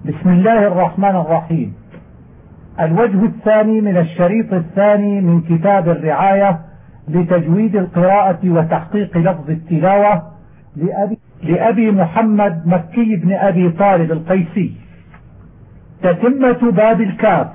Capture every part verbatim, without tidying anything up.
بسم الله الرحمن الرحيم. الوجه الثاني من الشريط الثاني من كتاب الرعاية لتجويد القراءة وتحقيق لفظ التلاوة لأبي, لأبي محمد مكي بن أبي طالب القيسي. تتمة باب الكاف.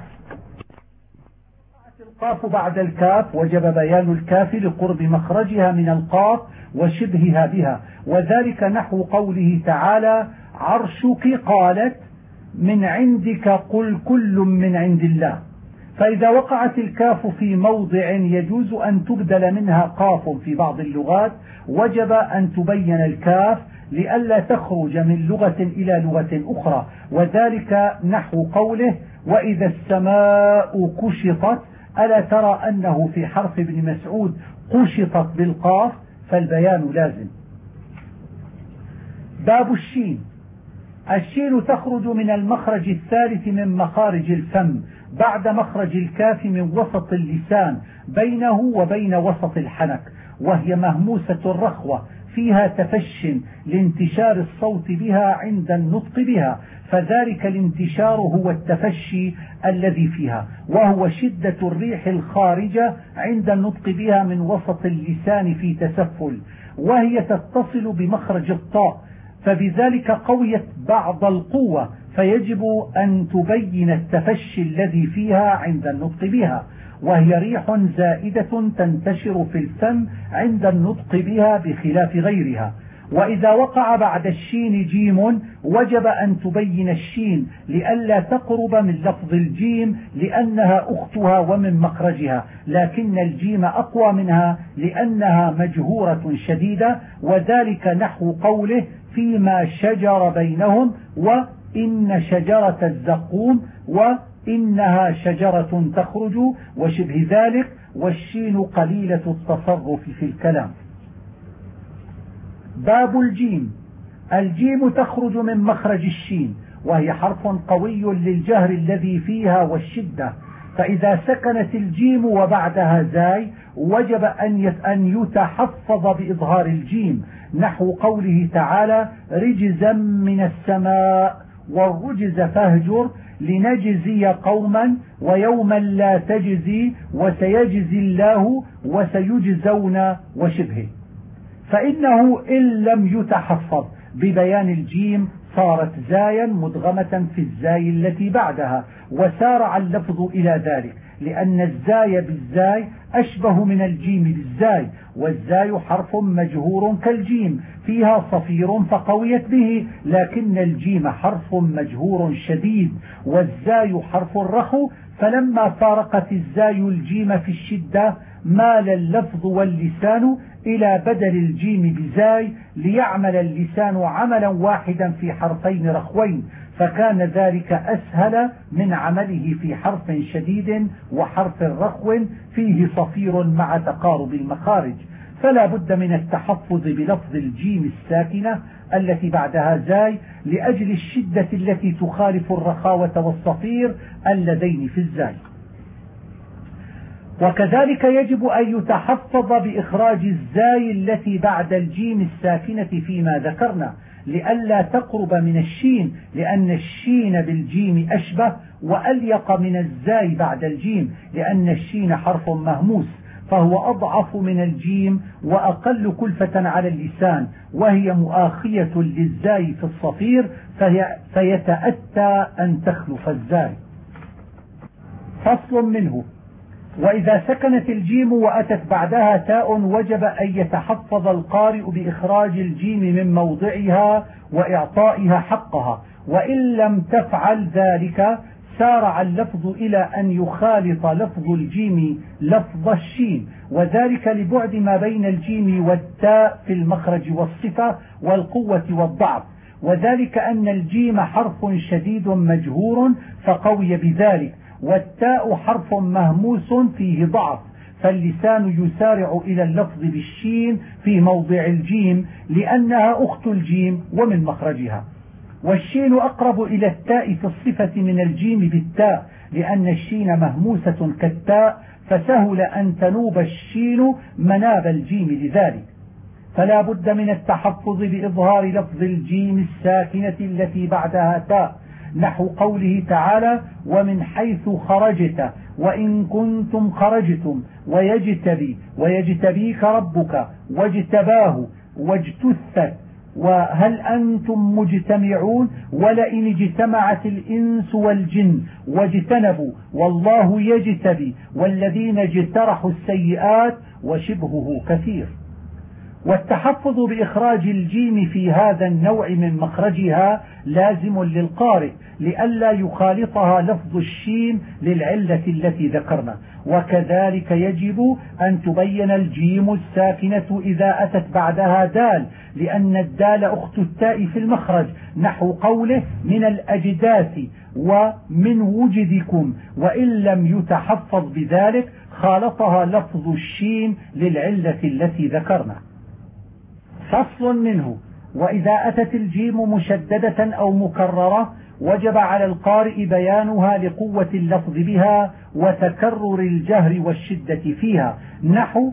القاف بعد الكاف وجب بيان الكاف لقرب مخرجها من القاف وشبهها بها، وذلك نحو قوله تعالى: عرشك قالت من عندك قل كل من عند الله. فإذا وقعت الكاف في موضع يجوز أن تبدل منها قاف في بعض اللغات وجب أن تبين الكاف لئلا تخرج من لغة إلى لغة أخرى، وذلك نحو قوله: وإذا السماء كشطت ألا ترى أنه في حرف ابن مسعود قشطت بالقاف، فالبيان لازم. باب الشين. الشين تخرج من المخرج الثالث من مخارج الفم بعد مخرج الكاف من وسط اللسان بينه وبين وسط الحنك، وهي مهموسة الرخوة فيها تفش لانتشار الصوت بها عند النطق بها، فذلك الانتشار هو التفشي الذي فيها، وهو شدة الريح الخارجة عند النطق بها من وسط اللسان في تسفل، وهي تتصل بمخرج الطاء، فبذلك قويت بعض القوة، فيجب أن تبين التفشي الذي فيها عند النطق بها، وهي ريح زائدة تنتشر في الفم عند النطق بها بخلاف غيرها. وإذا وقع بعد الشين جيم وجب أن تبين الشين لئلا تقرب من لفظ الجيم لأنها أختها ومن مخرجها، لكن الجيم أقوى منها لأنها مجهورة شديدة، وذلك نحو قوله: فيما شجر بينهم، وإن شجرة الزقوم، وإنها شجرة تخرج، وشبه ذلك. والشين قليلة التصرف في الكلام. باب الجيم. الجيم تخرج من مخرج الشين، وهي حرف قوي للجهر الذي فيها والشدة، فإذا سكنت الجيم وبعدها زاي وجب أن يتحفظ بإظهار الجيم، نحو قوله تعالى: رجزا من السماء، والرجز فاهجر، لنجزي قوما، ويوما لا تجزي، وسيجزي الله، وسيجزون، وشبهه. فإنه إن لم يتحفظ ببيان الجيم صارت زايا مدغمة في الزاي التي بعدها، وسارع اللفظ إلى ذلك، لأن الزاي بالزاي أشبه من الجيم بالزاي، والزاي حرف مجهور كالجيم فيها صفير فقويت به، لكن الجيم حرف مجهور شديد، والزاي حرف رخو، فلما فارقت الزاي الجيم في الشدة مال اللفظ واللسان إلى بدل الجيم بزاي ليعمل اللسان عملا واحدا في حرفين رخوين، فكان ذلك أسهل من عمله في حرف شديد وحرف رخو فيه صفير مع تقارب المخارج، فلا بد من التحفظ بلفظ الجيم الساكنة التي بعدها زاي لأجل الشدة التي تخالف الرخاوة والصفير اللذين في الزاي. وكذلك يجب أن يتحفظ بإخراج الزاي التي بعد الجيم الساكنة فيما ذكرنا لئلا تقرب من الشين، لأن الشين بالجيم أشبه وأليق من الزاي بعد الجيم، لأن الشين حرف مهموس فهو أضعف من الجيم وأقل كلفة على اللسان، وهي مؤاخية للزاي في الصفير، في فيتأتى أن تخلف الزاي. فصل منه. وإذا سكنت الجيم وأتت بعدها تاء وجب أن يتحفظ القارئ بإخراج الجيم من موضعها وإعطائها حقها، وإن لم تفعل ذلك سارع اللفظ إلى أن يخالط لفظ الجيم لفظ الشين، وذلك لبعد ما بين الجيم والتاء في المخرج والصفة والقوة والضعف، وذلك أن الجيم حرف شديد مجهور فقوي بذلك، والتاء حرف مهموس فيه ضعف، فاللسان يسارع إلى اللفظ بالشين في موضع الجيم لأنها أخت الجيم ومن مخرجها. والشين أقرب إلى التاء في الصفة من الجيم بالتاء، لأن الشين مهموسة كالتاء، فسهل أن تنوب الشين مناب الجيم لذلك. فلا بد من التحفظ بإظهار لفظ الجيم الساكنة التي بعدها تاء، نحو قوله تعالى ومن حيث خرجت وإن كنتم خرجتم ويجتبي ويجتبيك ربك واجتباه واجتثت وهل أنتم مجتمعون ولئن اجتمعت الإنس والجن واجتنبوا والله يجتبي والذين اجترحوا السيئات وشبهه كثير. والتحفظ بإخراج الجيم في هذا النوع من مخرجها لازم للقارئ لئلا يخالطها لفظ الشين للعلة التي ذكرنا. وكذلك يجب أن تبين الجيم الساكنة إذا أتت بعدها دال لأن الدال أخت التاء في المخرج نحو قوله من الأجداث ومن وجدكم وإن لم يتحفظ بذلك خالطها لفظ الشين للعلة التي ذكرنا. فصل منه وإذا أتت الجيم مشددة أو مكررة وجب على القارئ بيانها لقوة اللفظ بها وتكرر الجهر والشدة فيها نحو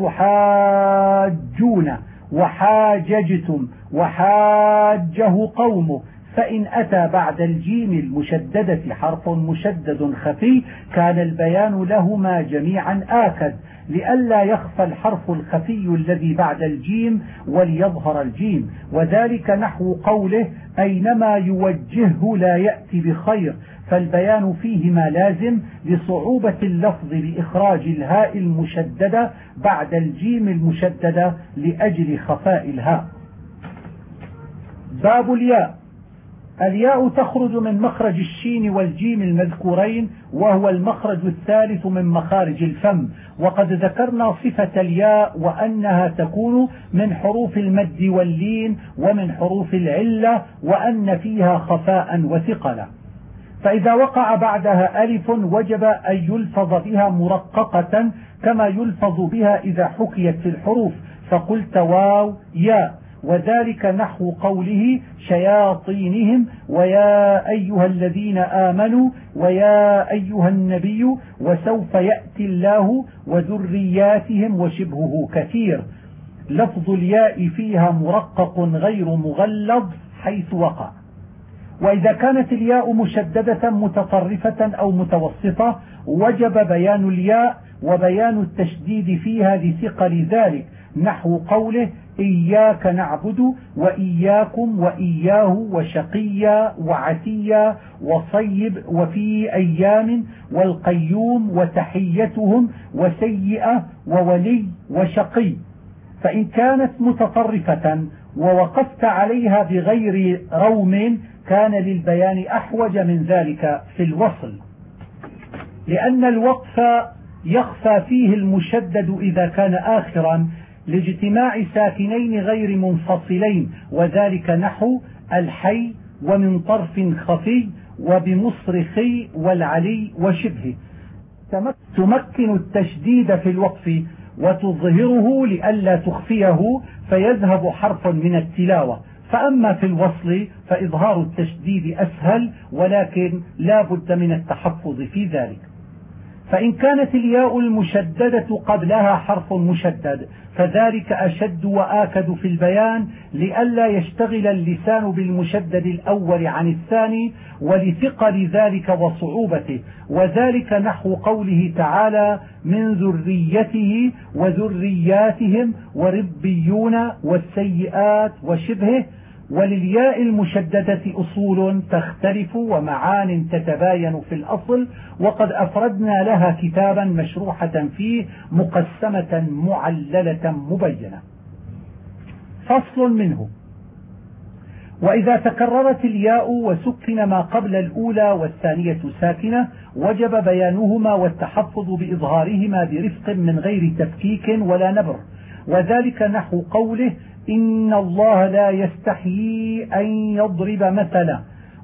أتحاجون وحاججتم وحاجه قومه. فإن أتى بعد الجيم المشددة حرف مشدد خفي كان البيان لهما جميعا آكد لئلا يخفى الحرف الخفي الذي بعد الجيم وليظهر الجيم. وذلك نحو قوله أينما يوجهه لا يأتي بخير فالبيان فيهما لازم لصعوبة اللفظ بإخراج الهاء المشددة بعد الجيم المشددة لأجل خفاء الهاء. باب الياء. الياء تخرج من مخرج الشين والجيم المذكورين وهو المخرج الثالث من مخارج الفم. وقد ذكرنا صفة الياء وأنها تكون من حروف المد واللين ومن حروف العلة وأن فيها خفاء وثقلا. فإذا وقع بعدها ألف وجب أن يلفظ بها مرققة كما يلفظ بها إذا حكيت في الحروف فقلت واو ياء. وذلك نحو قوله شياطينهم ويا أيها الذين آمنوا ويا أيها النبي وسوف يأتي الله وذرياتهم وشبهه كثير. لفظ الياء فيها مرقق غير مغلظ حيث وقع. وإذا كانت الياء مشددة متطرفة أو متوسطة وجب بيان الياء وبيان التشديد فيها لثقل ذلك نحو قوله إياك نعبد وإياكم وإياه وشقيا وعتيا وصيب وفي أيام والقيوم وتحيتهم وسيئة وولي وشقي. فإن كانت متطرفة ووقفت عليها بغير روم كان للبيان أحوج من ذلك في الوصل لأن الوقف يخفى فيه المشدد إذا كان آخرا لاجتماع ساكنين غير منفصلين وذلك نحو الحي ومن طرف خفي وبمصرخي والعلي وشبهه. تمكن التشديد في الوقف وتظهره لئلا تخفيه فيذهب حرف من التلاوة. فأما في الوصل فإظهار التشديد أسهل ولكن لا بد من التحفظ في ذلك. فإن كانت الياء المشددة قبلها حرف مشدد فذلك أشد وآكد في البيان لئلا يشتغل اللسان بالمشدد الأول عن الثاني ولثقل ذلك وصعوبته. وذلك نحو قوله تعالى من ذريته وذرياتهم وربيون والسيئات وشبهه. وللياء المشددة أصول تختلف ومعان تتباين في الأصل وقد أفردنا لها كتابا مشروحة فيه مقسمة معللة مبينة. فصل منه وإذا تكررت الياء وسكن ما قبل الأولى والثانية ساكنة وجب بيانهما والتحفظ بإظهارهما برفق من غير تفكيك ولا نبر. وذلك نحو قوله إن الله لا يستحيي أن يضرب مثلا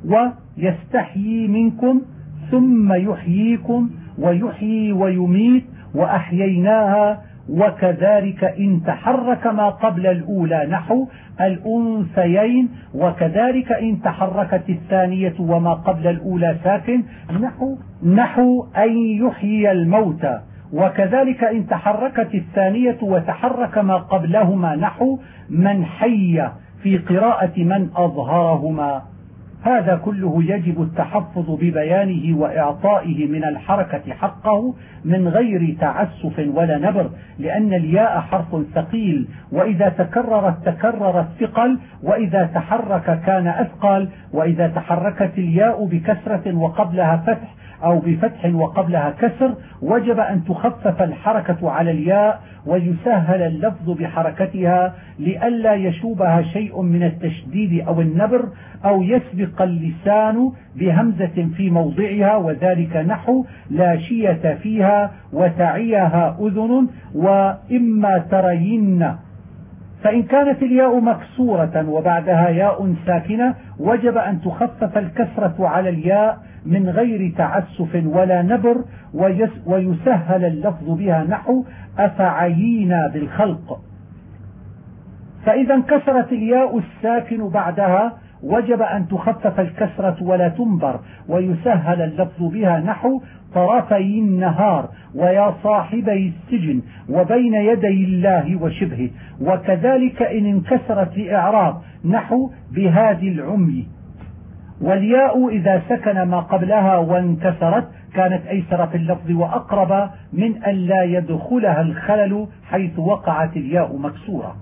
ويستحيي منكم ثم يحييكم ويحيي ويميت وأحييناها. وكذلك إن تحرك ما قبل الأولى نحو الأنثيين وكذلك إن تحركت الثانية وما قبل الأولى ساكن نحو, نحو أن يحيي الموتى. وكذلك إن تحركت الثانية وتحرك ما قبلهما نحو من حي في قراءة من أظهرهما. هذا كله يجب التحفظ ببيانه وإعطائه من الحركة حقه من غير تعسف ولا نبر، لأن الياء حرف ثقيل، وإذا تكررت تكرر الثقل، وإذا تحرك كان أثقل. وإذا تحركت الياء بكسرة وقبلها فتح أو بفتح وقبلها كسر وجب أن تخفف الحركة على الياء ويسهل اللفظ بحركتها لئلا يشوبها شيء من التشديد أو النبر، أو يسبق اللسان بهمزة في موضعها، وذلك نحو لا شية فيها وتعيها أذن وإما ترين. فإن كانت الياء مكسورة وبعدها ياء ساكنة وجب أن تخفف الكسرة على الياء من غير تعسف ولا نبر، ويسهل اللفظ بها نحو أفعينا بالخلق. فإذا انكسرت الياء الساكن بعدها وجب أن تخفف الكسرة ولا تنبر، ويسهل اللفظ بها نحو طرفي النهار ويا صاحبي السجن وبين يدي الله وشبهه. وكذلك إن انكسرت لإعراب نحو بهذه العمي. والياء إذا سكن ما قبلها وانكسرت كانت أيسر في اللفظ وأقرب من أن لا يدخلها الخلل حيث وقعت الياء مكسورة.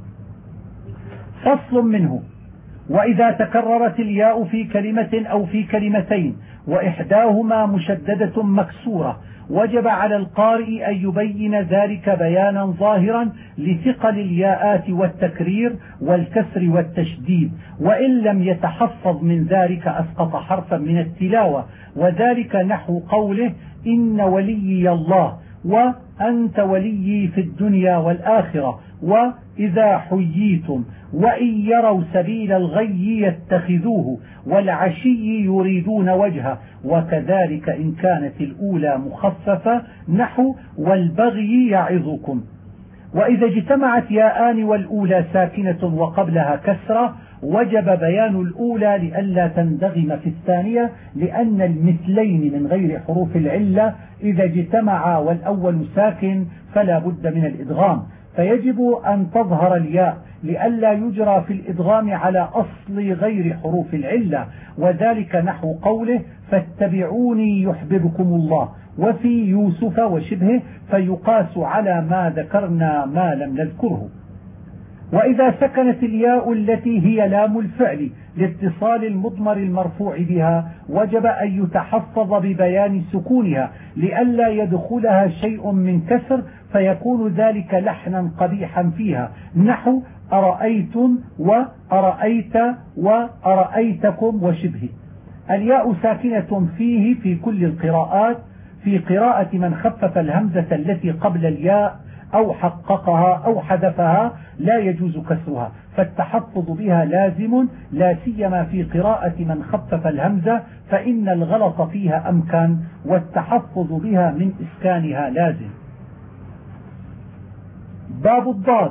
فصل منه: وإذا تكررت الياء في كلمة أو في كلمتين وإحداهما مشددة مكسورة وجب على القارئ أن يبين ذلك بيانا ظاهرا لثقل الياءات والتكرير والكسر والتشديد، وإن لم يتحفظ من ذلك أسقط حرفا من التلاوة، وذلك نحو قوله إن وليي الله، وأنت وليي في الدنيا والآخرة، وإذا حييتم، وإن يروا سبيل الغي يتخذوه، والعشي يريدون وجهه. وكذلك إن كانت الأولى مخففة نحو والبغي يعظكم. وإذا اجتمعت ياءان والأولى ساكنة وقبلها كسرة وجب بيان الأولى لئلا تندغم في الثانية، لأن المثلين من غير حروف العلة إذا اجتمعا والأول ساكن فلا بد من الإدغام، فيجب أن تظهر الياء لئلا يجرى في الإدغام على أصل غير حروف العلة، وذلك نحو قوله فاتبعوني يحببكم الله، وفي يوسف وشبهه فيقاس على ما ذكرنا ما لم نذكره. وإذا سكنت الياء التي هي لام الفعل لاتصال المضمر المرفوع بها وجب أن يتحفظ ببيان سكونها لئلا يدخلها شيء من كسر فيكون ذلك لحنا قبيحا فيها، نحو أرأيتم وأرأيت وأرأيتكم وشبهه. الياء ساكنة فيه في كل القراءات، في قراءة من خفف الهمزة التي قبل الياء أو حققها أو حذفها لا يجوز كسرها، فالتحفظ بها لازم، لا سيما في قراءة من خفف الهمزة فإن الغلط فيها أمكن، والتحفظ بها من إسكانها لازم. باب الضاد.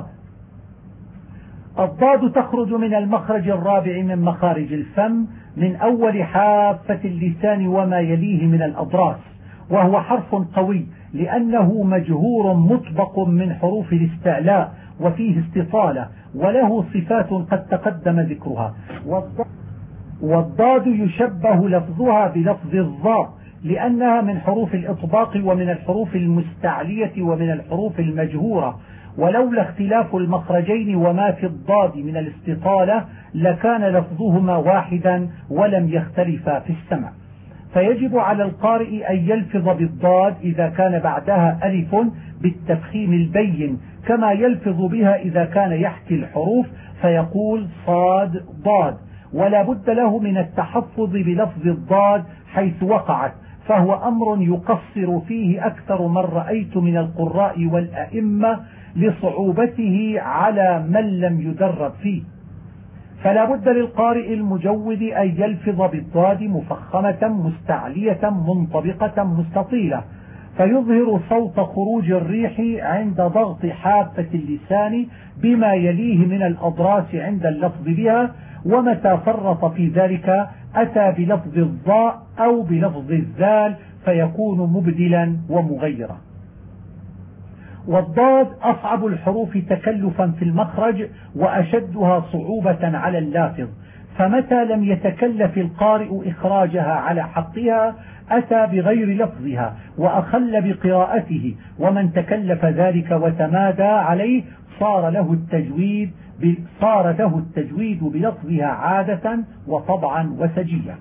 الضاد تخرج من المخرج الرابع من مخارج الفم من أول حافة اللسان وما يليه من الأضراس، وهو حرف قوي لأنه مجهور مطبق من حروف الاستعلاء وفيه استطالة، وله صفات قد تقدم ذكرها. والضاد يشبه لفظها بلفظ الضاء لأنها من حروف الإطباق ومن الحروف المستعلية ومن الحروف المجهورة، ولولا اختلاف المخرجين وما في الضاد من الاستطالة لكان لفظهما واحدا ولم يختلفا في السمع. فيجب على القارئ أن يلفظ بالضاد إذا كان بعدها ألف بالتفخيم البين، كما يلفظ بها إذا كان يحكي الحروف فيقول صاد ضاد، ولا بد له من التحفظ بلفظ الضاد حيث وقعت، فهو أمر يقصر فيه أكثر من رأيت من القراء والأئمة لصعوبته على من لم يدرب فيه. فلا بد للقارئ المجود أن يلفظ بالضاد مفخمة مستعلية منطبقة مستطيلة، فيظهر صوت خروج الريح عند ضغط حافة اللسان بما يليه من الأضراس عند اللفظ بها، ومتى فرط في ذلك أتى بلفظ الضاء أو بلفظ الذال فيكون مبدلا ومغيرا. والضاد أصعب الحروف تكلفا في المخرج وأشدها صعوبة على اللافظ، فمتى لم يتكلف القارئ إخراجها على حقها أتى بغير لفظها وأخل بقراءته، ومن تكلف ذلك وتمادى عليه صار له التجويد صار له التجويد بلفظها عادة وطبعا وسجية.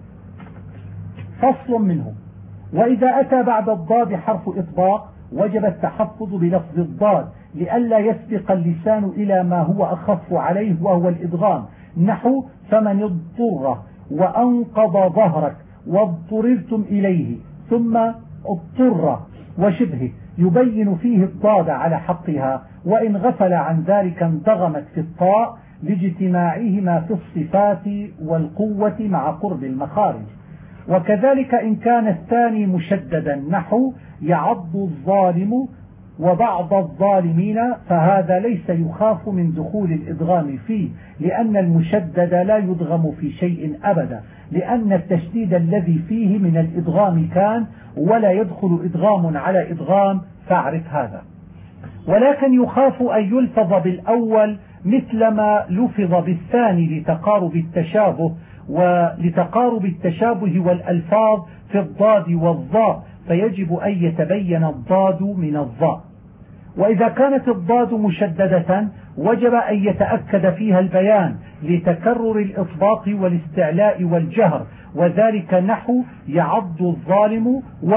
فصل منه: وإذا أتى بعد الضاد حرف إطباق وجب التحفظ بلفظ الضاد لئلا يسبق اللسان إلى ما هو أخف عليه وهو الإدغام، نحو فمن اضطر وأنقض ظهرك واضطررتم إليه، ثم اضطر وشبهه يبين فيه الضاد على حقها، وإن غفل عن ذلك انضغمت في الطاء لاجتماعهما في الصفات والقوة مع قرب المخارج. وكذلك إن كان الثاني مشددا، نحو يعض الظالم وبعض الظالمين، فهذا ليس يخاف من دخول الإدغام فيه، لأن المشدد لا يدغم في شيء أبدا، لأن التشديد الذي فيه من الإدغام كان، ولا يدخل إدغام على إدغام، فاعرف هذا. ولكن يخاف أن يلفظ بالأول مثل ما لفظ بالثاني لتقارب التشابه ولتقارب التشابه والألفاظ في الضاد والظاء، فيجب أن يتبين الضاد من الظاء. وإذا كانت الضاد مشددة وجب أن يتأكد فيها البيان لتكرر الإطباق والاستعلاء والجهر، وذلك نحو يعض الظالم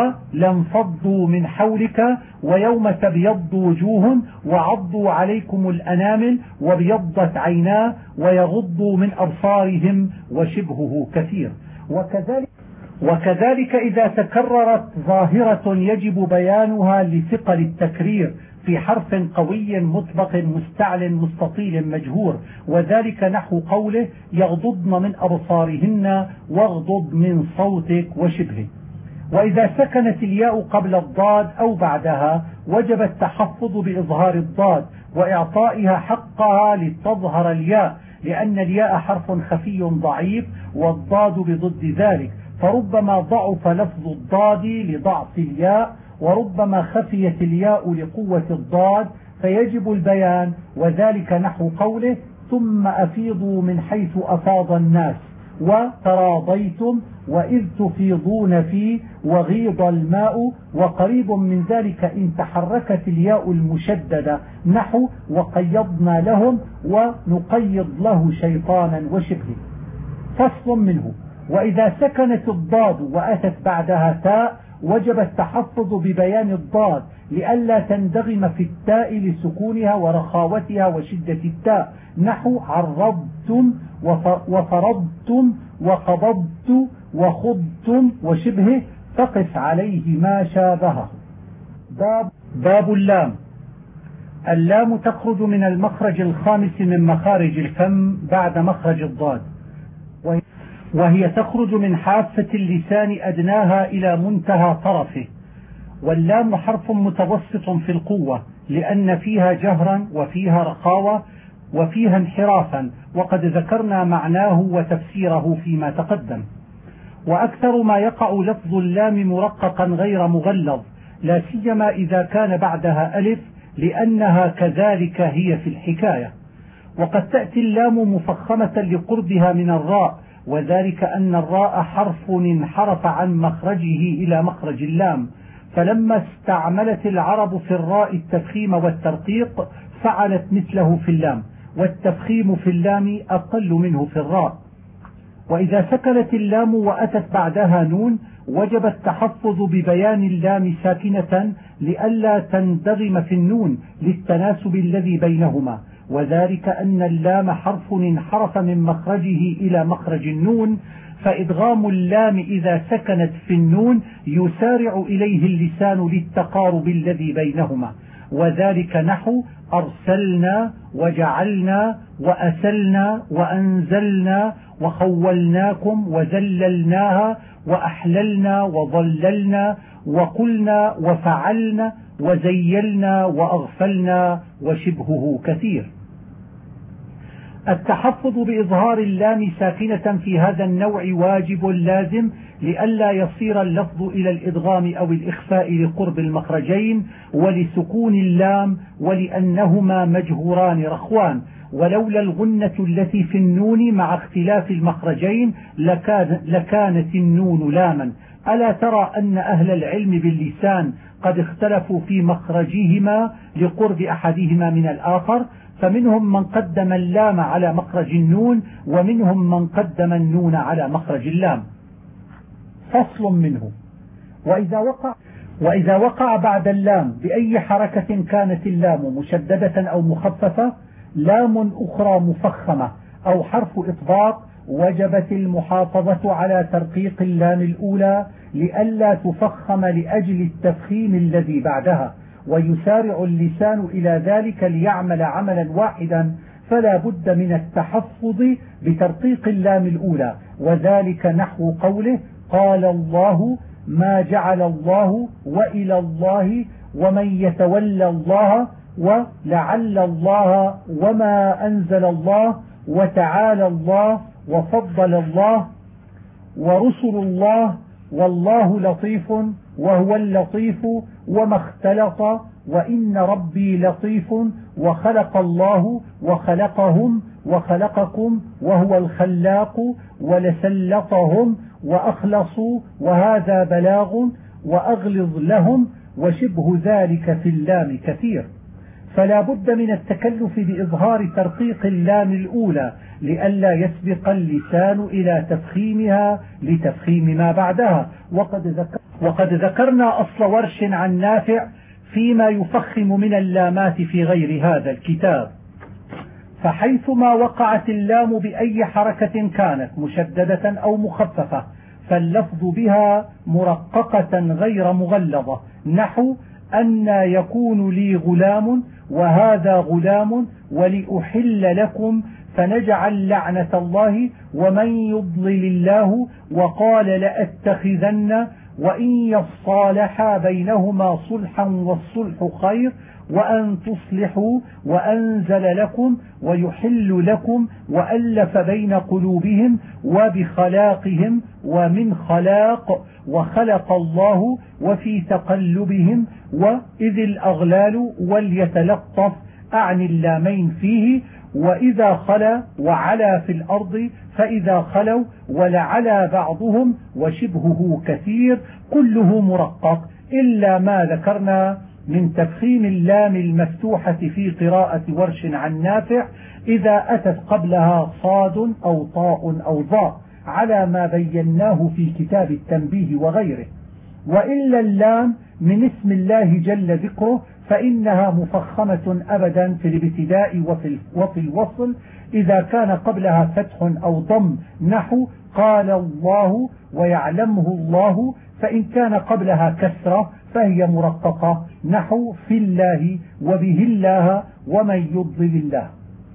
ولانفضوا من حولك ويوم تبيض وجوه وعضوا عليكم الأنامل وبيضت عيناه ويغضوا من أبصارهم وشبهه كثير. وكذلك وكذلك إذا تكررت ظاهرة يجب بيانها لثقل التكرير في حرف قوي مطبق مستعل مستطيل مجهور، وذلك نحو قوله يغضضن من أبصارهن واغضض من صوتك وشبهه. وإذا سكنت الياء قبل الضاد أو بعدها وجب التحفظ بإظهار الضاد وإعطائها حقها لتظهر الياء، لأن الياء حرف خفي ضعيف والضاد بضد ذلك، فربما ضعف لفظ الضاد لضعف الياء، وربما خفيت الياء لقوة الضاد، فيجب البيان، وذلك نحو قوله ثم أفيضوا من حيث أفاض الناس وتراضيتم وإذ تفيضون فيه وغيض الماء، وقريب من ذلك إن تحركت الياء المشددة نحو وقيضنا لهم ونقيض له شيطانا وشبهه. فصل منه: وإذا سكنت الضاد وأتت بعدها تاء وجب التحفظ ببيان الضاد لئلا تندغم في التاء لسكونها ورخاوتها وشدة التاء، نحو عرضتم وفرضتم وقبضت وخضتم وشبهه، فقس عليه ما شابهه. باب, باب اللام. اللام تخرج من المخرج الخامس من مخارج الفم بعد مخرج الضاد، وهي تخرج من حافة اللسان أدناها إلى منتهى طرفه. واللام حرف متوسط في القوة لأن فيها جهرا وفيها رخاوة وفيها انحرافا، وقد ذكرنا معناه وتفسيره فيما تقدم. وأكثر ما يقع لفظ اللام مرققا غير مغلظ، لا سيما إذا كان بعدها ألف، لأنها كذلك هي في الحكاية. وقد تأتي اللام مفخمة لقربها من الراء، وذلك أن الراء حرف انحرف عن مخرجه إلى مخرج اللام، فلما استعملت العرب في الراء التفخيم والترقيق فعلت مثله في اللام، والتفخيم في اللام أقل منه في الراء. وإذا سكنت اللام وأتت بعدها نون وجب التحفظ ببيان اللام ساكنة لئلا تندغم في النون للتناسب الذي بينهما، وذلك أن اللام حرف انحرف من مخرجه إلى مخرج النون، فإدغام اللام إذا سكنت في النون يسارع إليه اللسان للتقارب الذي بينهما، وذلك نحو أرسلنا وجعلنا وأسلنا وأنزلنا وخولناكم وذللناها وأحللنا وضللنا وقلنا وفعلنا وزيلنا وأغفلنا وشبهه كثير. التحفظ بإظهار اللام ساكنة في هذا النوع واجب لازم لئلا يصير اللفظ إلى الإدغام أو الإخفاء لقرب المخرجين ولسكون اللام ولأنهما مجهوران رخوان، ولولا الغنة التي في النون مع اختلاف المخرجين لكان لكانت النون لاما. ألا ترى أن أهل العلم باللسان قد اختلفوا في مخرجهما لقرب أحدهما من الآخر، فمنهم من قدم اللام على مخرج النون ومنهم من قدم النون على مخرج اللام. فصل منه: وإذا وقع وإذا وقع بعد اللام بأي حركة كانت اللام مشددة أو مخففة لام أخرى مفخمة أو حرف إطباق، وجبت المحافظة على ترقيق اللام الأولى لئلا تفخم لأجل التفخيم الذي بعدها، ويسارع اللسان إلى ذلك ليعمل عملا واحدا، فلا بد من التحفظ بترقيق اللام الأولى، وذلك نحو قوله: قال الله ما جعل الله وإلى الله ومن يتولى الله ولعل الله وما أنزل الله وتعالى الله وفضل الله ورسل الله والله لطيف وهو اللطيف وما اختلط وإن ربي لطيف وخلق الله وخلقهم وخلقكم وهو الخلاق ولسلطهم وأخلصوا وهذا بلاغ وأغلظ لهم وشبه ذلك في اللام كثير. فلا بد من التكلف بإظهار ترقيق اللام الأولى لئلا يسبق اللسان إلى تفخيمها لتفخيم ما بعدها. وقد, ذكر وقد ذكرنا أصل ورش عن نافع فيما يفخم من اللامات في غير هذا الكتاب. فحيثما وقعت اللام بأي حركة كانت مشددة أو مخففة فاللفظ بها مرققة غير مغلظة، نحو أن يكون لي غلام وهذا غلام ولأحل لكم فنجعل لعنة الله ومن يضلل الله وقال لأتخذن وإن يصالحا بينهما صلحا والصلح خير وأن تصلحوا وأنزل لكم ويحل لكم وألف بين قلوبهم وبخلاقهم ومن خلاق وخلق الله وفي تقلبهم وإذ الأغلال وليتلطف أعني اللامين فيه وإذا خلا وعلى في الأرض فإذا خلوا ولعلى بعضهم وشبهه كثير كله مرقق إلا ما ذكرنا من تفخيم اللام المفتوحة في قراءة ورش عن نافع إذا أتت قبلها صاد أو طاء أو ضاء على ما بيناه في كتاب التنبيه وغيره. وإلا اللام من اسم الله جل ذكره فإنها مفخمة أبدا في الابتداء وفي, وفي الوصل إذا كان قبلها فتح أو ضم نحو قال الله ويعلمه الله، فإن كان قبلها كسرة فهي مرققة نحو في الله وبه الله ومن يضلل الله.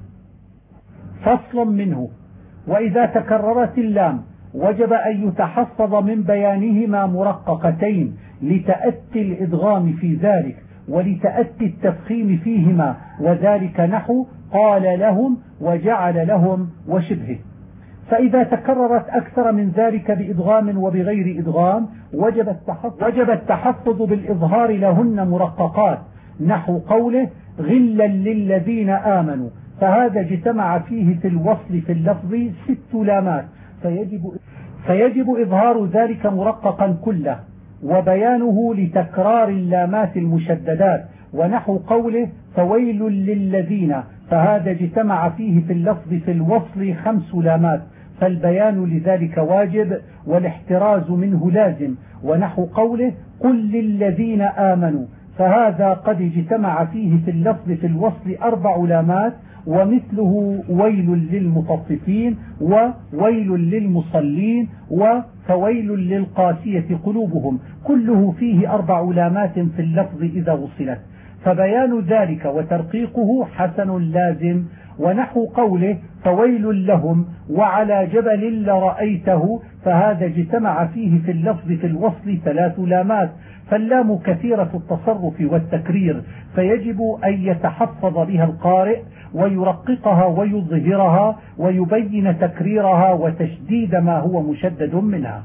فصل منه: وإذا تكررت اللام وجب أن يتحفظ من بيانهما مرققتين لتأتي الإدغام في ذلك ولتأتي التفخيم فيهما، وذلك نحو قال لهم وجعل لهم وشبهه. فإذا تكررت أكثر من ذلك بإدغام وبغير إدغام وجب التحفظ, وجب التحفظ بالإظهار لهن مرققات نحو قوله غلا للذين آمنوا، فهذا اجتمع فيه في الوصل في اللفظ ست لامات فيجب, فيجب إظهار ذلك مرققا كله وبيانه لتكرار اللامات المشددات، ونحو قوله فويل للذين، فهذا اجتمع فيه في اللفظ في الوصل خمس لامات فالبيان لذلك واجب والاحتراز منه لازم، ونحو قوله قل للذين آمنوا، فهذا قد اجتمع فيه في اللفظ في الوصل أربع لامات ومثله ويل للمطففين وويل للمصلين وفويل للقاسية قلوبهم، كله فيه أربع لامات في اللفظ إذا وصلت، فبيان ذلك وترقيقه حسن لازم. ونحو قوله فويل لهم وعلى جبل لرأيته، فهذا اجتمع فيه في اللفظ في الوصل ثلاث لامات، فاللام كثيرة التصرف والتكرير فيجب أن يتحفظ بها القارئ ويرققها ويظهرها ويبين تكريرها وتشديد ما هو مشدد منها.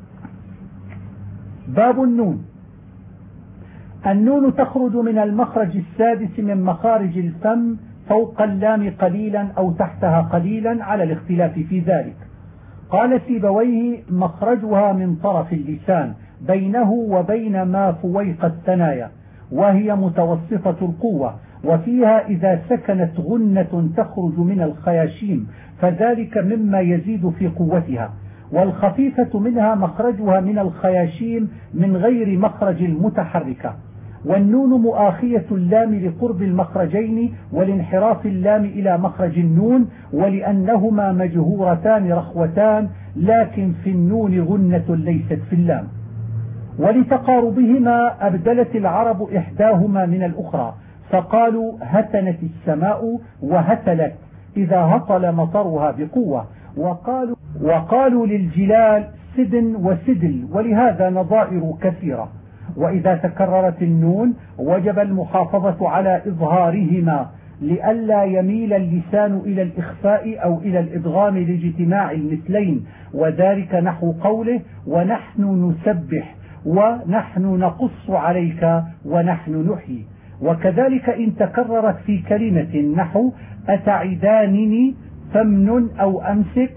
باب النون. النون تخرج من المخرج السادس من مخارج الفم فوق اللام قليلا أو تحتها قليلا على الاختلاف في ذلك. قال سيبويه مخرجها من طرف اللسان بينه وبين ما فويق الثنايا، وهي متوسطة القوة، وفيها إذا سكنت غنة تخرج من الخياشيم فذلك مما يزيد في قوتها. والخفيفة منها مخرجها من الخياشيم من غير مخرج المتحركة. والنون مؤاخية اللام لقرب المخرجين ولانحراف اللام إلى مخرج النون، ولأنهما مجهورتان رخوتان، لكن في النون غنة ليست في اللام. ولتقاربهما أبدلت العرب إحداهما من الأخرى، فقالوا هتنت السماء وهتلت إذا هطل مطرها بقوة، وقالوا, وقالوا للجلال سدن وسدل، ولهذا نظائر كثيرة. وإذا تكررت النون وجب المحافظة على إظهارهما لئلا يميل اللسان إلى الإخفاء أو إلى الإدغام لاجتماع المثلين، وذلك نحو قوله ونحن نسبح ونحن نقص عليك ونحن نحيي. وكذلك إن تكررت في كلمة نحو أتعدانني فمن أو أمسك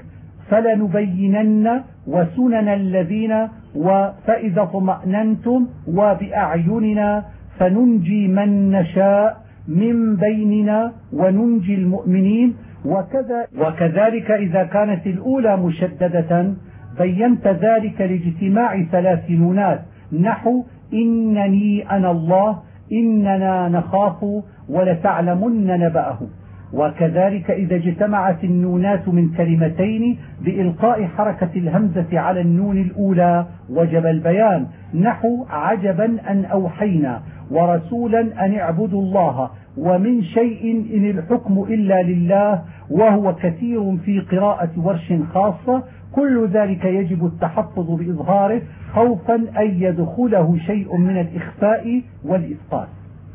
فلنبينن وسنن الذين وفإذا اطمأننتم وبأعيننا فننجي من نشاء من بيننا وننجي المؤمنين. وكذا وكذلك إذا كانت الأولى مشددة بينت ذلك لاجتماع ثلاث نونات نحو إنني أنا الله إننا نخاف ولتعلمن نبأه. وكذلك إذا اجتمعت النونات من كلمتين بإلقاء حركة الهمزة على النون الأولى وجب البيان نحو عجبا أن أوحينا ورسولا أن اعبدوا الله ومن شيء إن الحكم إلا لله، وهو كثير في قراءة ورش خاصة. كل ذلك يجب التحفظ بإظهاره خوفا أن يدخله شيء من الإخفاء والإسقاط.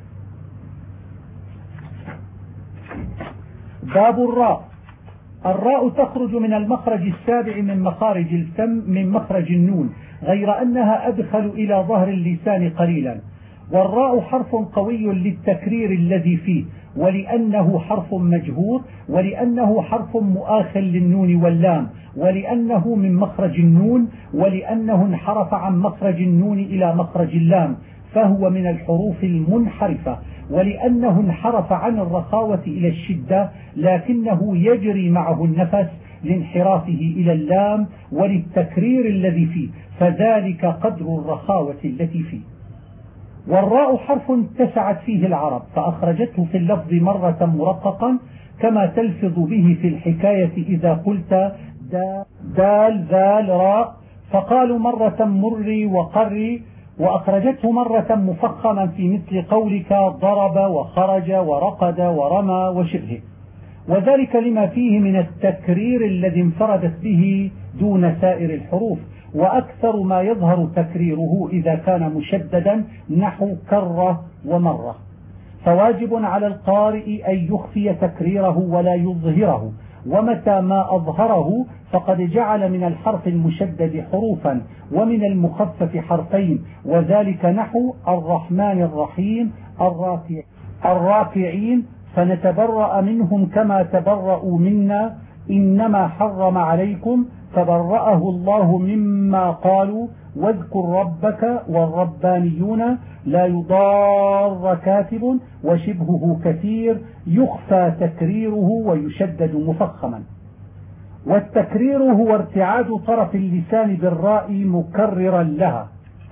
باب الراء. الراء تخرج من المخرج السابع من مخارج الفم من مخرج النون، غير أنها أدخل إلى ظهر اللسان قليلا. والراء حرف قوي للتكرير الذي فيه، ولأنه حرف مجهور، ولأنه حرف مؤاخ للنون واللام، ولأنه من مخرج النون، ولأنه انحرف عن مخرج النون إلى مخرج اللام فهو من الحروف المنحرفة، ولأنه انحرف عن الرخاوة إلى الشدة لكنه يجري معه النفس لانحرافه إلى اللام وللتكرير الذي فيه، فذلك قدر الرخاوة التي فيه. والراء حرف اتسعت فيه العرب فأخرجته في اللفظ مرة مرققا كما تلفظ به في الحكاية إذا قلت دال ذال راء، فقالوا مرة مري وقري، وأخرجته مرة مفخما في مثل قولك ضرب وخرج ورقد ورمى وشبهه، وذلك لما فيه من التكرير الذي انفردت به دون سائر الحروف. وأكثر ما يظهر تكريره إذا كان مشددا نحو كرة ومرة، فواجب على القارئ أن يخفي تكريره ولا يظهره، ومتى ما أظهره فقد جعل من الحرف المشدد حروفا ومن المخفف حرفين، وذلك نحو الرحمن الرحيم الراكع الراكعين فنتبرأ منهم كما تبرأوا منا إنما حرم عليكم فبرأه الله مما قالوا واذكر ربك والربانيون لا يضار كاتب وشبهه كثير يخفى تكريره ويشدد مفخما. والتكرير هو ارتعاد طرف اللسان بالراء مكررا لها،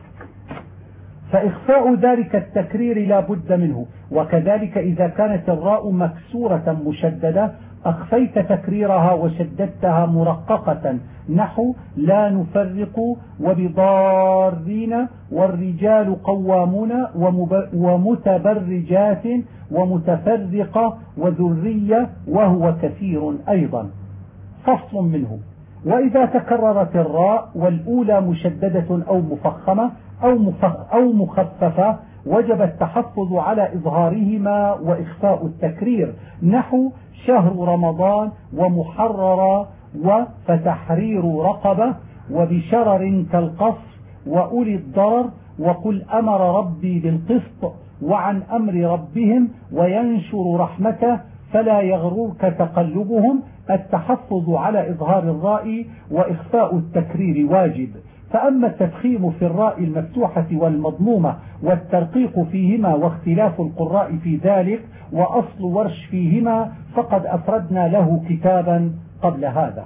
فإخفاء ذلك التكرير لا بد منه. وكذلك إذا كانت الراء مكسورة مشددة أخفيت تكريرها وشددتها مرققة نحو لا نفرق وبضارين والرجال قوامون ومتبرجات ومتفرقة وذرية وهو كثير أيضا. فصل منه. وإذا تكررت الراء والأولى مشددة أو مفخمة أو, مفخ أو مخففة وجب التحفظ على إظهارهما وإخفاء التكرير نحو شهر رمضان ومحررا وفتحرير رقبة وبشرر كالقصر وأولي الضرر وقل أمر ربي بالقسط وعن أمر ربهم وينشر رحمته فلا يغررك تقلبهم. التحفظ على إظهار الراء وإخفاء التكرير واجب. فأما التفخيم في الراء المفتوحة والمضمومة والترقيق فيهما واختلاف القراء في ذلك وأصل ورش فيهما فقد أفردنا له كتابا قبل هذا.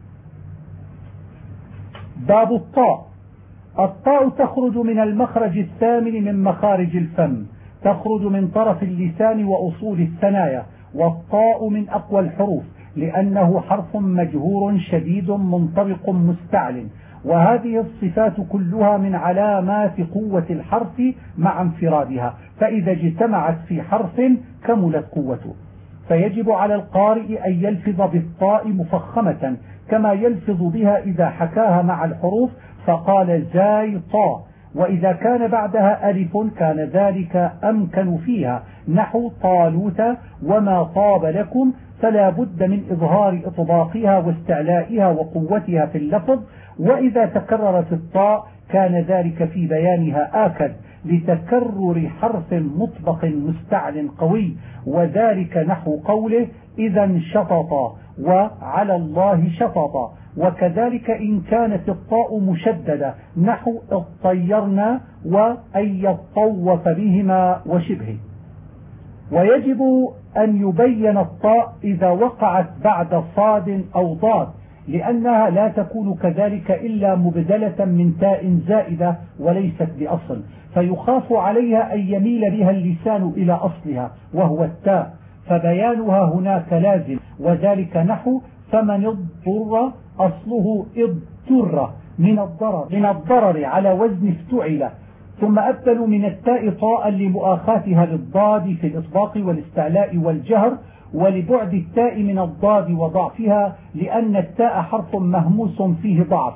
باب الطاء. الطاء تخرج من المخرج الثامن من مخارج الفم، تخرج من طرف اللسان وأصول الثنايا، والطاء من أقوى الحروف لأنه حرف مجهور شديد منطبق مستعل، وهذه الصفات كلها من علامات قوة الحرف مع انفرادها، فإذا اجتمعت في حرف كملت قوته. فيجب على القارئ أن يلفظ بالطاء مفخمة كما يلفظ بها إذا حكاها مع الحروف فقال زاي طاء، وإذا كان بعدها ألف كان ذلك أمكن فيها نحو طالوت وما طاب لكم، فلا بد من إظهار إطباقها واستعلائها وقوتها في اللفظ. وإذا تكررت الطاء كان ذلك في بيانها آكد لتكرر حرف مطبق مستعل قوي، وذلك نحو قوله إذا انشطط وعلى الله شطط. وكذلك إن كانت الطاء مشددة نحو اطيرنا وأن يطوف بهما وشبهه. ويجب أن يبين الطاء إذا وقعت بعد صاد أو ضاد، لأنها لا تكون كذلك إلا مبدلة من تاء زائدة وليست بأصل، فيخاف عليها أن يميل بها اللسان إلى أصلها وهو التاء، فبيانها هناك لازم، وذلك نحو فمن اضطر أصله اضطر من الضرر من الضرر على وزن افتعل. ثم أبدلوا من التاء طاء لمؤاخاتها للضاد في الإطباق والاستعلاء والجهر، ولبعد التاء من الضاد وضعفها، لأن التاء حرف مهموس فيه ضعف،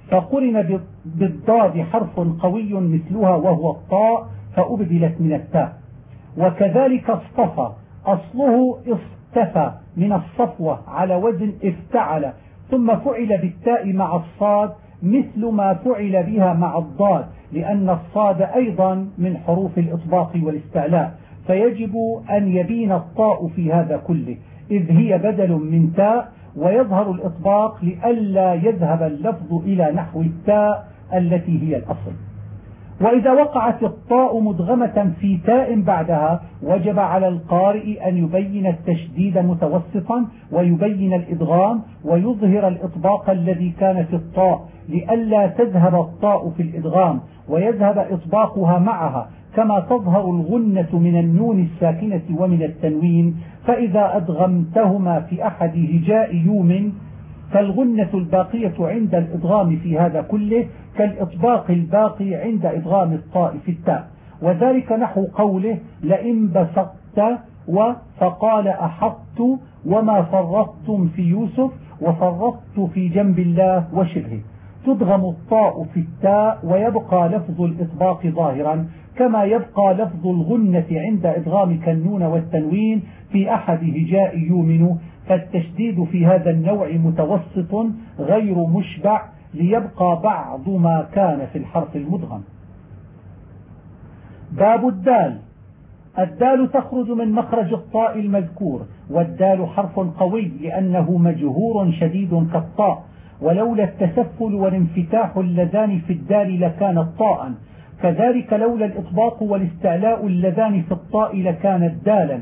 فقرن بالضاد حرف قوي مثلها وهو الطاء فأبدلت من التاء. وكذلك اصطفى أصله اصطفى من الصفوة على وزن افتعل، ثم فعل بالتاء مع الصاد مثل ما فعل بها مع الضاد، لأن الصاد أيضا من حروف الإطباق والاستعلاء، فيجب أن يبين الطاء في هذا كله إذ هي بدل من تاء، ويظهر الإطباق لئلا يذهب اللفظ إلى نحو التاء التي هي الأصل. وإذا وقعت الطاء مدغمة في تاء بعدها وجب على القارئ أن يبين التشديد متوسطا ويبين الإدغام ويظهر الإطباق الذي كان في الطاء لئلا تذهب الطاء في الإدغام ويذهب إطباقها معها، كما تظهر الغنة من النون الساكنة ومن التنوين، فإذا أدغمتهما في أحد هجاء يوم فالغنة الباقية عند الإدغام في هذا كله كالإطباق الباقي عند إدغام الطاء في التاء. وذلك نحو قوله لئن بسطت وفقال أحطت وما فرطتم في يوسف وفرطت في جنب الله وشبهه. تدغم الطاء في التاء ويبقى لفظ الإطباق ظاهرا، كما يبقى لفظ الغنة عند إدغام كالنون والتنوين في أحد هجاء يؤمن، فالتشديد في هذا النوع متوسط غير مشبع ليبقى بعض ما كان في الحرف المدغم. باب الدال. الدال تخرج من مخرج الطاء المذكور، والدال حرف قوي لأنه مجهور شديد كالطاء، ولولا التسفل والانفتاح اللذان في الدال لكانت طاء، كذلك لولا الإطباق والاستعلاء اللذان في الطاء لكانت دالا،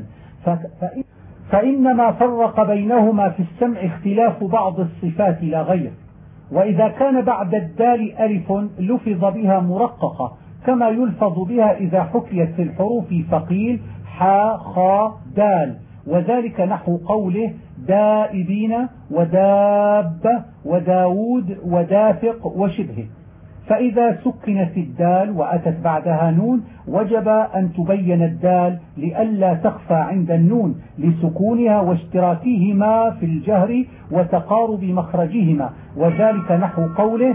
فإنما فرق بينهما في السمع اختلاف بعض الصفات لا غير. وإذا كان بعد الدال ألف لفظ بها مرققة كما يلفظ بها إذا حكيت في الحروف فقيل حا خا دال، وذلك نحو قوله دائبين وداب وداود ودافق وشبهه. فإذا سكنت الدال وأتت بعدها نون وجب أن تبين الدال لئلا تخفى عند النون لسكونها واشتراكهما في الجهر وتقارب مخرجهما، وذلك نحو قوله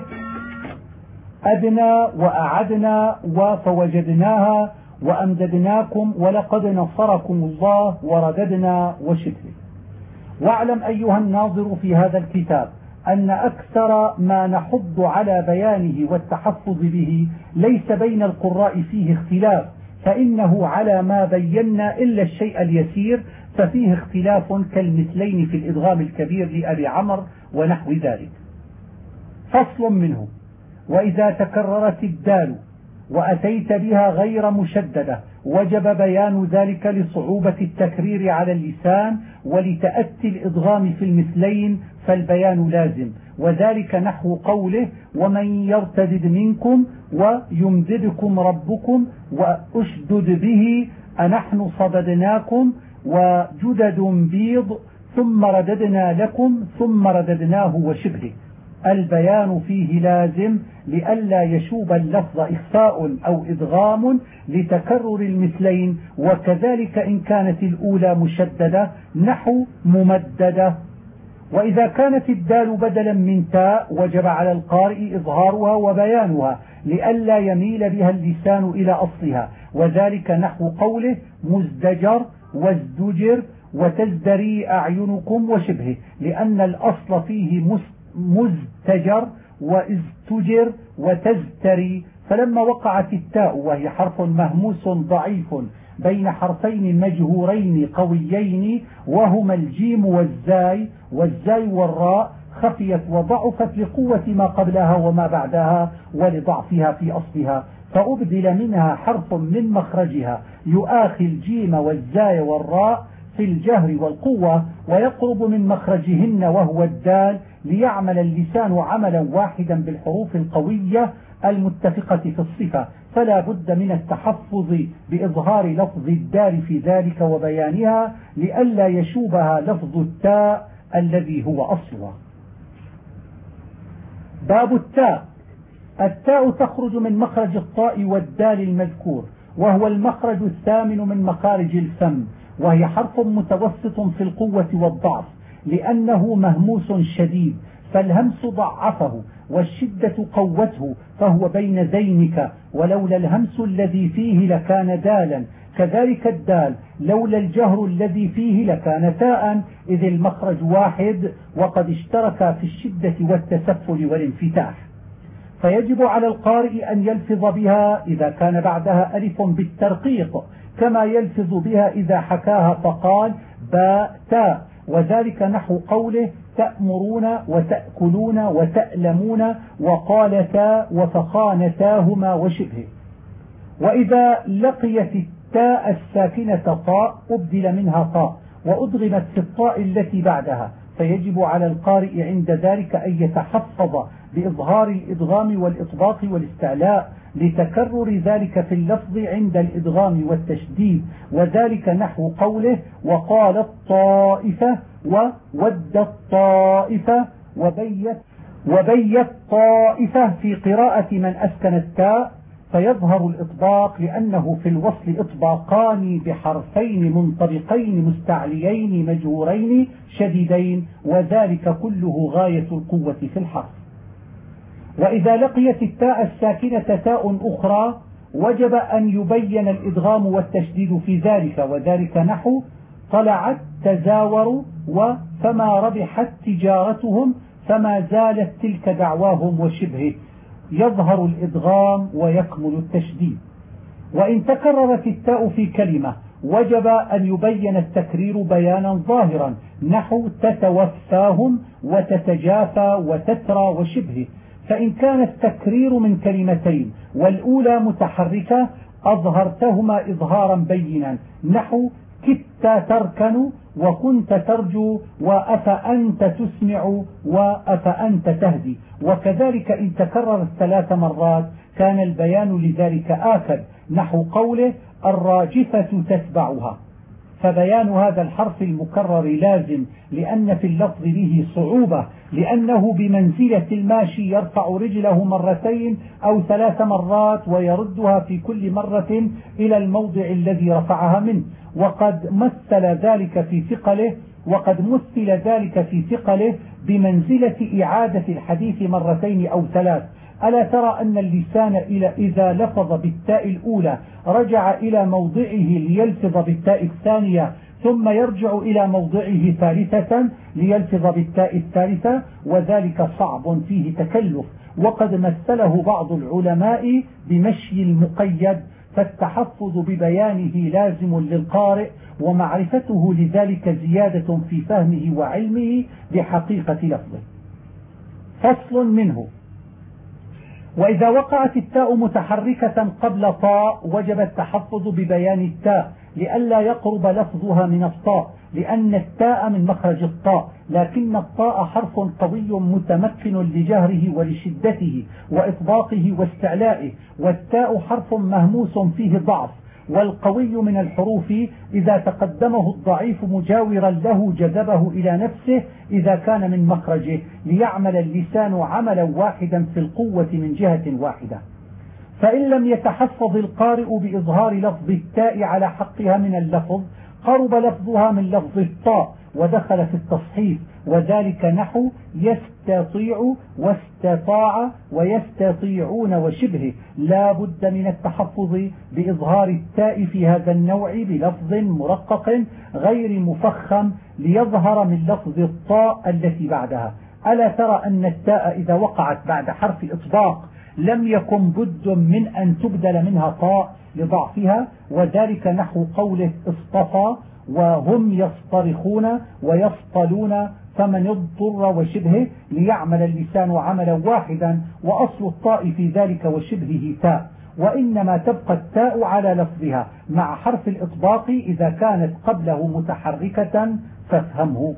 أدنى وأعدنا وفوجدناها وأمددناكم ولقد نصركم الله ورددنا وشبهه. واعلم أيها الناظر في هذا الكتاب أن أكثر ما نحض على بيانه والتحفظ به ليس بين القراء فيه اختلاف، فإنه على ما بينا إلا الشيء اليسير، ففيه اختلاف كالمثلين في الإدغام الكبير لأبي عمرو ونحو ذلك. فصل منه: وإذا تكررت الدال وأتيت بها غير مشددة وجب بيان ذلك لصعوبة التكرير على اللسان ولتأتي الإدغام في المثلين، فالبيان لازم، وذلك نحو قوله: ومن يرتد منكم ويمددكم ربكم وأشدد به أنحن صددناكم وجدد بيض ثم رددنا لكم ثم رددناه وشبهه. البيان فيه لازم لئلا يشوب اللفظ إخفاء أو إدغام لتكرر المثلين، وكذلك إن كانت الأولى مشددة نحو ممددة. وإذا كانت الدال بدلا من تاء وجب على القارئ إظهارها وبيانها لئلا يميل بها اللسان إلى أصلها، وذلك نحو قوله: مزدجر وازدجر وتزدري أعينكم وشبهه، لأن الأصل فيه مزتجر وازتجر وتزتري، فلما وقعت التاء وهي حرف مهموس ضعيف بين حرفين مجهورين قويين وهما الجيم والزاي والزاي والراء خفيت وضعفت لقوة ما قبلها وما بعدها ولضعفها في أصلها، فأبدل منها حرف من مخرجها يؤاخي الجيم والزاي والراء في الجهر والقوة ويقرب من مخرجهن وهو الدال، ليعمل اللسان عملا واحدا بالحروف القوية المتفقة في الصفة، فلا بد من التحفظ بإظهار لفظ الدال في ذلك وبيانها لئلا يشوبها لفظ التاء الذي هو أصلها. باب التاء. التاء تخرج من مخرج الطاء والدال المذكور، وهو المخرج الثامن من مخارج الفم، وهي حرف متوسط في القوة والضعف لأنه مهموس شديد، فالهمس ضعفه والشدة قوته، فهو بين ذينك، ولولا الهمس الذي فيه لكان دالا، كذلك الدال لولا الجهر الذي فيه لكان تاء، إذ المخرج واحد وقد اشترك في الشدة والتسفل والانفتاح، فيجب على القارئ أن يلفظ بها إذا كان بعدها ألف بالترقيق، كما يلفظ بها إذا حكاها فقال باء تاء، وذلك نحو قوله: تأمرون وتأكلون وتألمون وقالتا وفخانتاهما وشبهه. وإذا لقيت التاء الساكنة طاء أبدل منها طاء وأدغمت في الطاء التي بعدها، فيجب على القارئ عند ذلك أن يتحفظ بإظهار الإدغام والإطباق والاستعلاء لتكرر ذلك في اللفظ عند الإدغام والتشديد، وذلك نحو قوله: وقال الطائفة وود الطائفة وبيت وبيت طائفة في قراءة من أسكن التاء، فيظهر الإطباق لأنه في الوصل إطباقان بحرفين منطبقين مستعليين مجهورين شديدين، وذلك كله غاية القوة في الحرف. وإذا لقيت التاء الساكنة تاء أخرى وجب أن يبين الإدغام والتشديد في ذلك، وذلك نحو: طلعت تزاوروا وفما ربحت تجارتهم فما زالت تلك دعواهم وشبهه، يظهر الإدغام ويكمل التشديد. وإن تكررت التاء في كلمة وجب أن يبين التكرير بيانا ظاهرا، نحو تتوفاهم وتتجافى وتترى وشبهه، فإن كان التكرير من كلمتين والأولى متحركة أظهرتهما إظهارا بينا، نحو كدت تركن وكنت ترجو وأفأنت تسمع وأفأنت تهدي، وكذلك إن تكررت ثلاث مرات كان البيان لذلك آكد، نحو قوله: الراجفة تتبعها، فبيان هذا الحرف المكرر لازم لأن في اللفظ به صعوبة، لأنه بمنزلة الماشي يرفع رجله مرتين أو ثلاث مرات ويردها في كل مرة إلى الموضع الذي رفعها منه، وقد مثل ذلك في ثقله وقد مثل ذلك في ثقله بمنزلة إعادة الحديث مرتين أو ثلاث. ألا ترى أن اللسان إذا لفظ بالتاء الأولى رجع إلى موضعه ليلفظ بالتاء الثانية ثم يرجع إلى موضعه ثالثة ليلفظ بالتاء الثالثة، وذلك صعب فيه تكلف، وقد مثله بعض العلماء بمشي المقيد، فالتحفظ ببيانه لازم للقارئ، ومعرفته لذلك زيادة في فهمه وعلمه بحقيقة لفظه. فصل منه: وإذا وقعت التاء متحركة قبل طاء وجب التحفظ ببيان التاء لئلا يقرب لفظها من الطاء، لأن التاء من مخرج الطاء، لكن الطاء حرف قوي متمكن لجهره ولشدته وإطباقه واستعلائه، والتاء حرف مهموس فيه ضعف، والقوي من الحروف إذا تقدمه الضعيف مجاورا له جذبه إلى نفسه إذا كان من مخرجه، ليعمل اللسان عملا واحدا في القوة من جهة واحدة. فإن لم يتحفظ القارئ بإظهار لفظ التاء على حقها من اللفظ قرب لفظها من لفظ الطاء ودخل في التصحيف، وذلك نحو يستطيع واستطاع ويستطيعون وشبهه. لا بد من التحفظ بإظهار التاء في هذا النوع بلفظ مرقق غير مفخم ليظهر من لفظ الطاء التي بعدها. ألا ترى أن التاء إذا وقعت بعد حرف الإطباق لم يكن بد من أن تبدل منها طاء لضعفها، وذلك نحو قوله اصطفى وهم يصطرخون ويصطلون فمن اضطر وشبهه، ليعمل اللسان عملا واحدا، وأصل الطاء في ذلك وشبهه تاء، وإنما تبقى التاء على لفظها مع حرف الإطباق إذا كانت قبله متحركة فافهمه.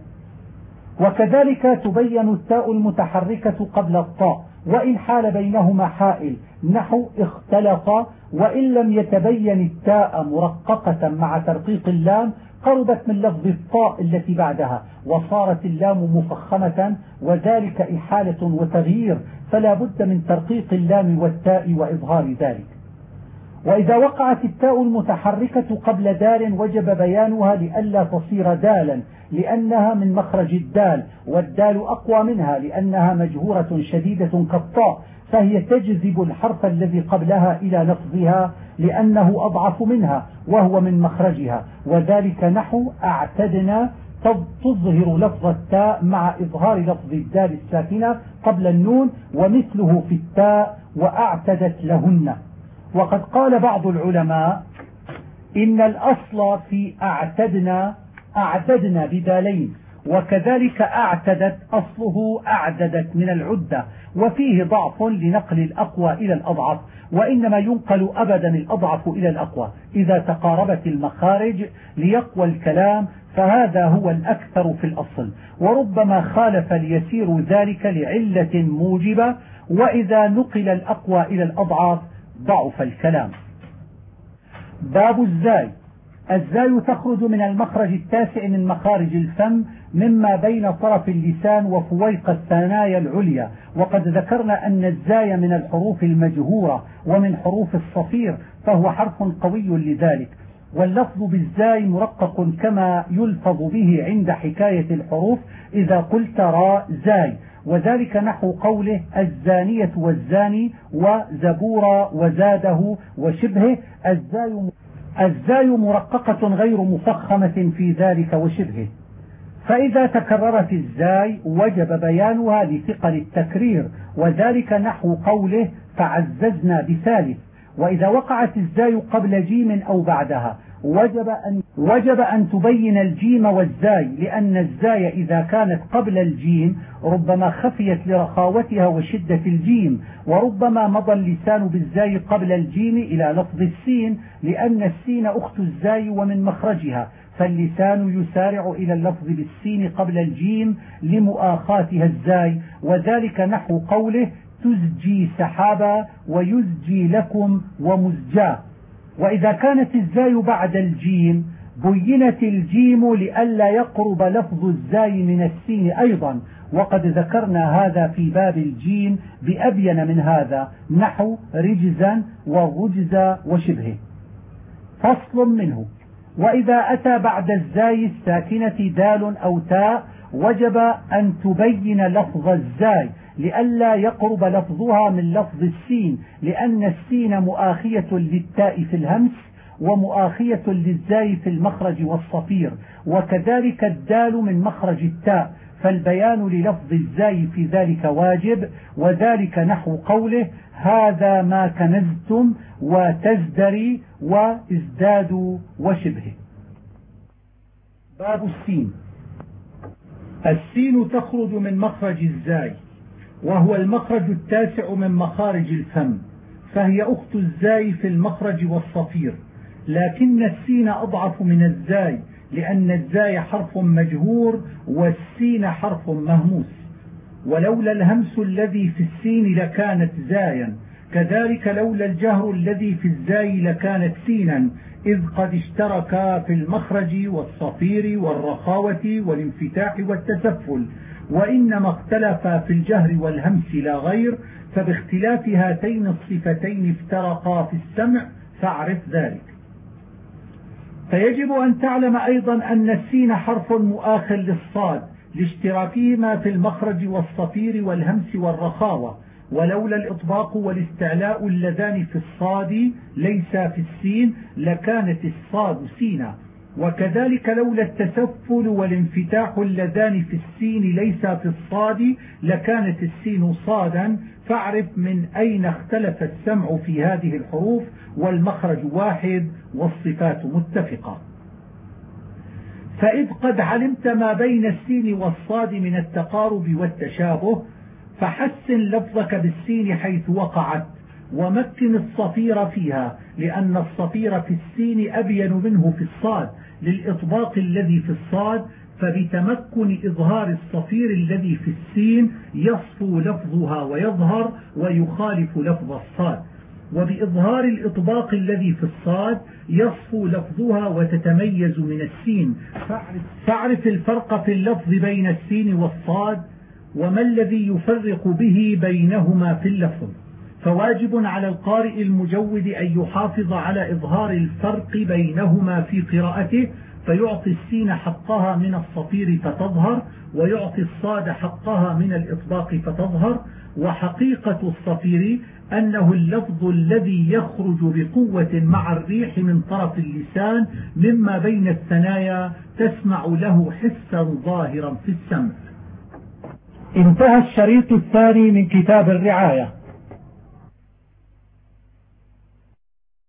وكذلك تبين التاء المتحركة قبل الطاء وإن حال بينهما حائل نحو اختلط، وإن لم يتبين التاء مرققة مع ترقيق اللام قربت من لفظ الطاء التي بعدها وصارت اللام مفخمة، وذلك إحالة وتغيير، فلا بد من ترقيق اللام والتاء وإظهار ذلك. وإذا وقعت التاء المتحركة قبل دال وجب بيانها لئلا تصير دالا، لأنها من مخرج الدال، والدال أقوى منها لأنها مجهورة شديدة كالطاء، فهي تجذب الحرف الذي قبلها إلى لفظها لأنه أضعف منها وهو من مخرجها، وذلك نحو اعتدنا تظهر لفظ التاء مع إظهار لفظ الدال الساكنة قبل النون، ومثله في التاء واعتدت لهن. وقد قال بعض العلماء إن الأصل في اعتدنا اعتدنا بدالين، وكذلك اعتدت أصله اعددت من العدة، وفيه ضعف لنقل الأقوى إلى الأضعف، وإنما ينقل أبدا الأضعف إلى الأقوى إذا تقاربت المخارج ليقوى الكلام، فهذا هو الأكثر في الأصل، وربما خالف ليسير ذلك لعلة موجبة، وإذا نقل الأقوى إلى الأضعف ضعف الكلام. باب الزاي. الزاي تخرج من المخرج التاسع من مخارج الفم مما بين طرف اللسان وفويق الثنايا العليا، وقد ذكرنا أن الزاي من الحروف المجهورة ومن حروف الصفير، فهو حرف قوي لذلك. واللفظ بالزاي مرقق كما يلفظ به عند حكاية الحروف إذا قلت راء زاي، وذلك نحو قوله الزانية والزاني وزبورا وزاده وشبهه. الزاي الزاي مرققة غير مفخمة في ذلك وشبهه. فإذا تكررت الزاي وجب بيانها لثقل التكرير، وذلك نحو قوله فعززنا بثالث. وإذا وقعت الزاي قبل جيم أو بعدها وجب أن, وجب أن تبين الجيم والزاي، لأن الزاي إذا كانت قبل الجيم ربما خفيت لرخاوتها وشدة الجيم، وربما مضى اللسان بالزاي قبل الجيم إلى لفظ السين، لأن السين أخت الزاي ومن مخرجها، فاللسان يسارع إلى اللفظ بالسين قبل الجيم لمؤاخاتها الزاي، وذلك نحو قوله تزجي سحابا ويزجي لكم ومزجا. وإذا كانت الزاي بعد الجيم بينت الجيم لئلا يقرب لفظ الزاي من السين أيضا، وقد ذكرنا هذا في باب الجيم بأبين من هذا نحو رجزا والرجز وشبهه. فصل منه. وإذا أتى بعد الزاي الساكنة دال أو تاء وجب أن تبين لفظ الزاي لئلا يقرب لفظها من لفظ السين، لأن السين مؤاخية للتاء في الهمس ومؤاخية للزاي في المخرج والصفير، وكذلك الدال من مخرج التاء، فالبيان للفظ الزاي في ذلك واجب، وذلك نحو قوله هذا ما كنزتم وتزدري وازدادوا وشبهه. باب السين. السين تخرج من مخرج الزاي، وهو المخرج التاسع من مخارج الفم، فهي أخت الزاي في المخرج والصفير، لكن السين أضعف من الزاي، لأن الزاي حرف مجهور والسين حرف مهموس، ولولا الهمس الذي في السين لكانت زايا، كذلك لولا الجهر الذي في الزاي لكانت سينا، إذ قد اشتركا في المخرج والصفير والرخاوة والانفتاح والتسفل، وإنما اختلفا في الجهر والهمس لا غير، فباختلاف هاتين الصفتين افترقا في السمع، فاعرف ذلك. فيجب أن تعلم أيضا أن السين حرف مؤاخ للصاد لاشتراكهما في المخرج والصفير والهمس والرخاوة، ولولا الإطباق والاستعلاء اللذان في الصاد ليس في السين لكانت الصاد سينا، وكذلك لولا التسفل والانفتاح اللذان في السين ليس في الصاد لكانت السين صادا، فاعرف من أين اختلف السمع في هذه الحروف، والمخرج واحد والصفات متفقة. فإذ قد علمت ما بين السين والصاد من التقارب والتشابه، فحسن لفظك بالسين حيث وقعت، ومكن الصفير فيها، لأن الصفير في السين أبين منه في الصاد للإطباق الذي في الصاد، فبتمكن إظهار الصفير الذي في السين يصفو لفظها ويظهر ويخالف لفظ الصاد، وبإظهار الإطباق الذي في الصاد يصفو لفظها وتتميز من السين. فاعرف الفرق في اللفظ بين السين والصاد، وما الذي يفرق به بينهما في اللفظ. فواجب على القارئ المجود أن يحافظ على إظهار الفرق بينهما في قراءته، فيعطي السين حقها من الصفير فتظهر، ويعطي الصاد حقها من الإطباق فتظهر. وحقيقة الصفير أنه اللفظ الذي يخرج بقوة مع الريح من طرف اللسان مما بين الثنايا، تسمع له حسا ظاهرا في السمع. انتهى الشريط الثاني من كتاب الرعاية.